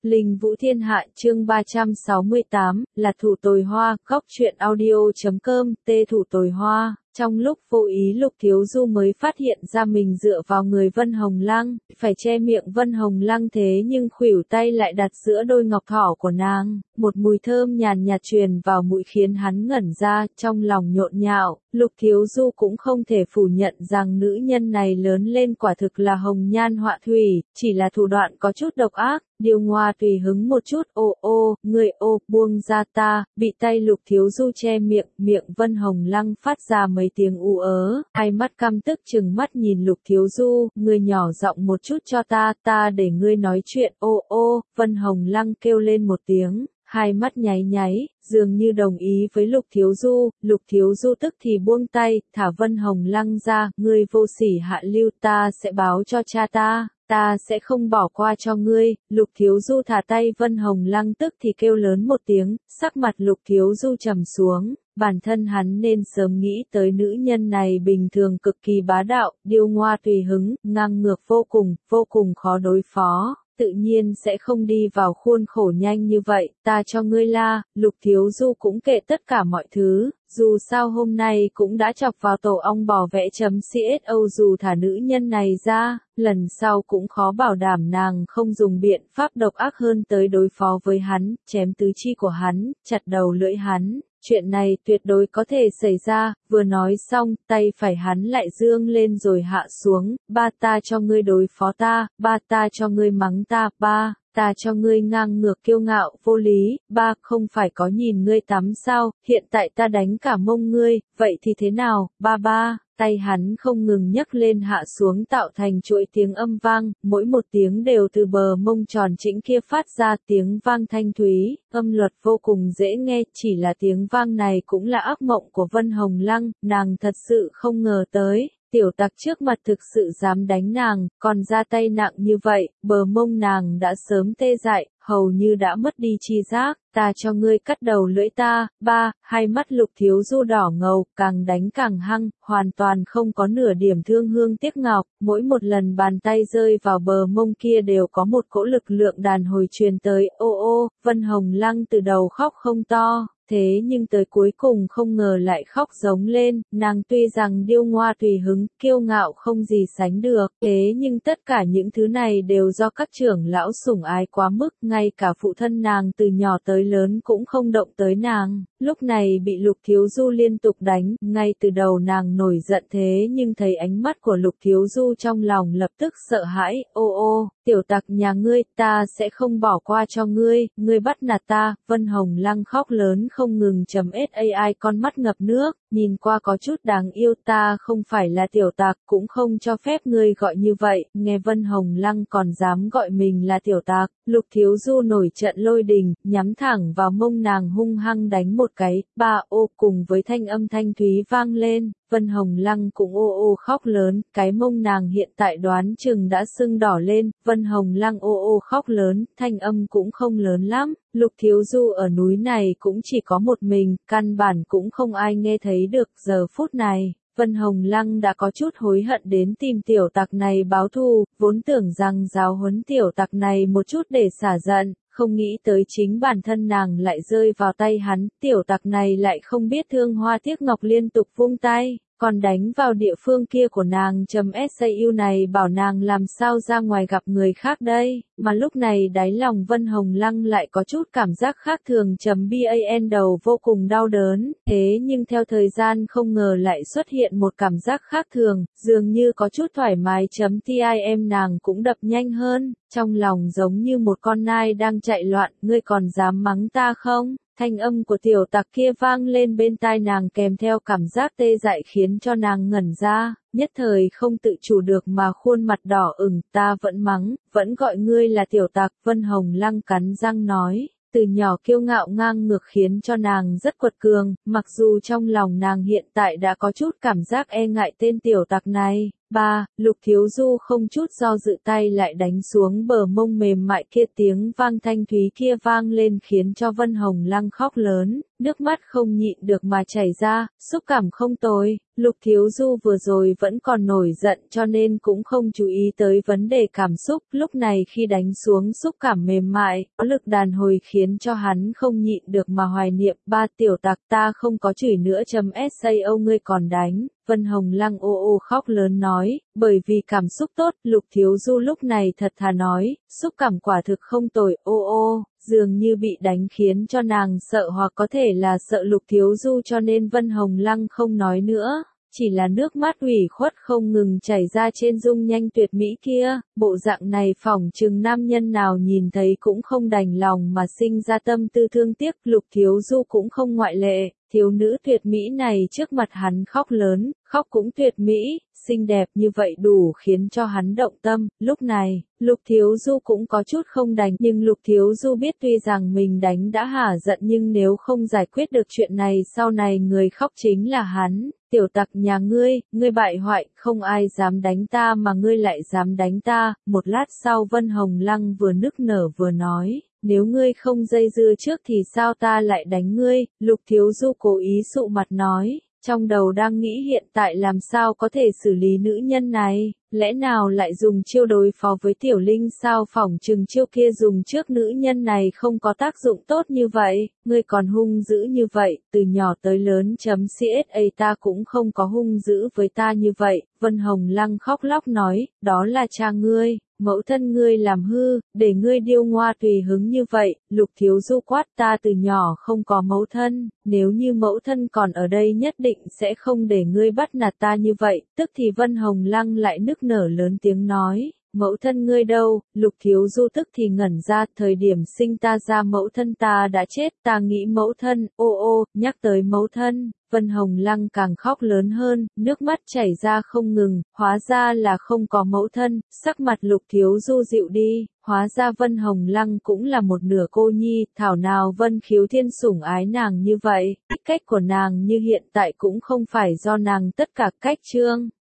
Linh Vũ Thiên Hạ chương 368, là thủ tồi hoa, góc truyện audio.com, tê thủ tồi hoa. Trong lúc vô ý Lục Thiếu Du mới phát hiện ra mình dựa vào người Vân Hồng Lăng, phải che miệng Vân Hồng Lăng thế nhưng khuỷu tay lại đặt giữa đôi ngọc thỏ của nàng, một mùi thơm nhàn nhạt truyền vào mũi khiến hắn ngẩn ra, trong lòng nhộn nhạo. Lục Thiếu Du cũng không thể phủ nhận rằng nữ nhân này lớn lên quả thực là hồng nhan họa thủy, chỉ là thủ đoạn có chút độc ác. Điều Ngoa tùy hứng một chút, người buông ra ta, bị tay Lục Thiếu Du che miệng, miệng Vân Hồng Lăng phát ra mấy tiếng u ớ, hai mắt căm tức trừng mắt nhìn Lục Thiếu Du, người nhỏ giọng một chút cho ta để ngươi nói chuyện, Vân Hồng Lăng kêu lên một tiếng. Hai mắt nháy nháy, dường như đồng ý với Lục Thiếu Du tức thì buông tay, thả Vân Hồng Lăng ra, ngươi vô sỉ hạ lưu, ta sẽ báo cho cha ta sẽ không bỏ qua cho ngươi. Lục Thiếu Du thả tay Vân Hồng Lăng tức thì kêu lớn một tiếng, sắc mặt Lục Thiếu Du trầm xuống, bản thân hắn nên sớm nghĩ tới nữ nhân này bình thường cực kỳ bá đạo, điêu ngoa tùy hứng, ngang ngược vô cùng khó đối phó. Tự nhiên sẽ không đi vào khuôn khổ nhanh như vậy, ta cho ngươi la. Lục Thiếu Du cũng kệ tất cả mọi thứ, dù sao hôm nay cũng đã chọc vào tổ ong bò vẽ.cso, dù thả nữ nhân này ra, lần sau cũng khó bảo đảm nàng không dùng biện pháp độc ác hơn tới đối phó với hắn, chém tứ chi của hắn, chặt đầu lưỡi hắn. Chuyện này tuyệt đối có thể xảy ra. Vừa nói xong, tay phải hắn lại dương lên rồi hạ xuống, ta cho ngươi đối phó ta cho ngươi mắng ta cho ngươi ngang ngược kiêu ngạo, vô lý, không phải có nhìn ngươi tắm sao, hiện tại ta đánh cả mông ngươi, vậy thì thế nào, tay hắn không ngừng nhấc lên hạ xuống tạo thành chuỗi tiếng âm vang, mỗi một tiếng đều từ bờ mông tròn trĩnh kia phát ra, tiếng vang thanh thúy, âm luật vô cùng dễ nghe, chỉ là tiếng vang này cũng là ác mộng của Vân Hồng Lăng, nàng thật sự không ngờ tới. Tiểu tặc trước mặt thực sự dám đánh nàng, còn ra tay nặng như vậy, bờ mông nàng đã sớm tê dại, hầu như đã mất đi chi giác, ta cho ngươi cắt đầu lưỡi ta, hai mắt Lục Thiếu Du đỏ ngầu, càng đánh càng hăng, hoàn toàn không có nửa điểm thương hương tiếc ngọc, mỗi một lần bàn tay rơi vào bờ mông kia đều có một cỗ lực lượng đàn hồi truyền tới, Vân Hồng Lăng từ đầu khóc không to. Thế nhưng tới cuối cùng không ngờ lại khóc giống lên, nàng tuy rằng điêu ngoa tùy hứng, kiêu ngạo không gì sánh được, thế nhưng tất cả những thứ này đều do các trưởng lão sủng ái quá mức, ngay cả phụ thân nàng từ nhỏ tới lớn cũng không động tới nàng. Lúc này bị Lục Thiếu Du liên tục đánh, ngay từ đầu nàng nổi giận thế nhưng thấy ánh mắt của Lục Thiếu Du trong lòng lập tức sợ hãi, tiểu tặc nhà ngươi, ta sẽ không bỏ qua cho ngươi bắt nạt ta. Vân Hồng Lăng khóc lớn không ngừng ai con mắt ngập nước, nhìn qua có chút đáng yêu, ta không phải là tiểu tặc, cũng không cho phép ngươi gọi như vậy. Nghe Vân Hồng Lăng còn dám gọi mình là tiểu tặc, Lục Thiếu Du nổi trận lôi đình, nhắm thẳng vào mông nàng hung hăng đánh một cái, cùng với thanh âm thanh thúy vang lên. Vân Hồng Lăng cũng khóc lớn, cái mông nàng hiện tại đoán chừng đã sưng đỏ lên, Vân Hồng Lăng khóc lớn, thanh âm cũng không lớn lắm, Lục Thiếu Du ở núi này cũng chỉ có một mình, căn bản cũng không ai nghe thấy được. Giờ phút này, Vân Hồng Lăng đã có chút hối hận đến tìm tiểu tặc này báo thù, vốn tưởng rằng giáo huấn tiểu tặc này một chút để xả giận. Không nghĩ tới chính bản thân nàng lại rơi vào tay hắn, tiểu tặc này lại không biết thương hoa tiếc ngọc liên tục vung tay, còn đánh vào địa phương kia của nàng. SAU này bảo nàng làm sao ra ngoài gặp người khác đây, mà lúc này đáy lòng Vân Hồng Lăng lại có chút cảm giác khác thường. BAN đầu vô cùng đau đớn, thế nhưng theo thời gian không ngờ lại xuất hiện một cảm giác khác thường, dường như có chút thoải mái. TIM nàng cũng đập nhanh hơn, trong lòng giống như một con nai đang chạy loạn, ngươi còn dám mắng ta không? Thanh âm của tiểu tặc kia vang lên bên tai nàng kèm theo cảm giác tê dại khiến cho nàng ngẩn ra, nhất thời không tự chủ được mà khuôn mặt đỏ ửng, ta vẫn mắng, vẫn gọi ngươi là tiểu tặc. Vân Hồng Lăng cắn răng nói, từ nhỏ kiêu ngạo ngang ngược khiến cho nàng rất quật cường, mặc dù trong lòng nàng hiện tại đã có chút cảm giác e ngại tên tiểu tặc này. Lục Thiếu Du không chút do dự tay lại đánh xuống bờ mông mềm mại kia, tiếng vang thanh thúy kia vang lên khiến cho Vân Hồng Lăng khóc lớn, nước mắt không nhịn được mà chảy ra, xúc cảm không tồi. Lục Thiếu Du vừa rồi vẫn còn nổi giận cho nên cũng không chú ý tới vấn đề cảm xúc, lúc này khi đánh xuống xúc cảm mềm mại, có lực đàn hồi khiến cho hắn không nhịn được mà hoài niệm, ba tiểu tặc ta không có chửi nữa sao ngươi còn đánh. Vân Hồng Lăng ô ô khóc lớn nói, bởi vì cảm xúc tốt, Lục Thiếu Du lúc này thật thà nói, xúc cảm quả thực không tồi, ô ô, dường như bị đánh khiến cho nàng sợ hoặc có thể là sợ Lục Thiếu Du cho nên Vân Hồng Lăng không nói nữa. Chỉ là nước mắt ủy khuất không ngừng chảy ra trên dung nhanh tuyệt mỹ kia, bộ dạng này phỏng chừng nam nhân nào nhìn thấy cũng không đành lòng mà sinh ra tâm tư thương tiếc, Lục Thiếu Du cũng không ngoại lệ, thiếu nữ tuyệt mỹ này trước mặt hắn khóc lớn, khóc cũng tuyệt mỹ, xinh đẹp như vậy đủ khiến cho hắn động tâm, lúc này, Lục Thiếu Du cũng có chút không đành, nhưng Lục Thiếu Du biết tuy rằng mình đánh đã hả giận nhưng nếu không giải quyết được chuyện này sau này người khóc chính là hắn. Tiểu tặc nhà ngươi bại hoại, không ai dám đánh ta mà ngươi lại dám đánh ta. Một lát sau Vân Hồng Lăng vừa nức nở vừa nói, nếu ngươi không dây dưa trước thì sao ta lại đánh ngươi. Lục Thiếu Du cố ý sụ mặt nói, trong đầu đang nghĩ hiện tại làm sao có thể xử lý nữ nhân này, lẽ nào lại dùng chiêu đối phó với Tiểu Linh sao, phỏng chừng chiêu kia dùng trước nữ nhân này không có tác dụng tốt như vậy, ngươi còn hung dữ như vậy, từ nhỏ tới lớn CSA ta cũng không có hung dữ với ta như vậy. Vân Hồng Lăng khóc lóc nói, đó là cha ngươi, mẫu thân ngươi làm hư, để ngươi điêu ngoa tùy hứng như vậy. Lục Thiếu Du quát, ta từ nhỏ không có mẫu thân, nếu như mẫu thân còn ở đây nhất định sẽ không để ngươi bắt nạt ta như vậy. Tức thì Vân Hồng Lăng lại nức nở lớn tiếng nói, mẫu thân ngươi đâu? Lục Thiếu Du tức thì ngẩn ra, thời điểm sinh ta ra mẫu thân ta đã chết, ta nghĩ mẫu thân, ô ô, nhắc tới mẫu thân. Vân Hồng Lăng càng khóc lớn hơn, nước mắt chảy ra không ngừng, hóa ra là không có mẫu thân, sắc mặt Lục Thiếu Du dịu đi, hóa ra Vân Hồng Lăng cũng là một nửa cô nhi, thảo nào Vân Khiếu Thiên sủng ái nàng như vậy, cách của nàng như hiện tại cũng không phải do nàng tất cả cách chương.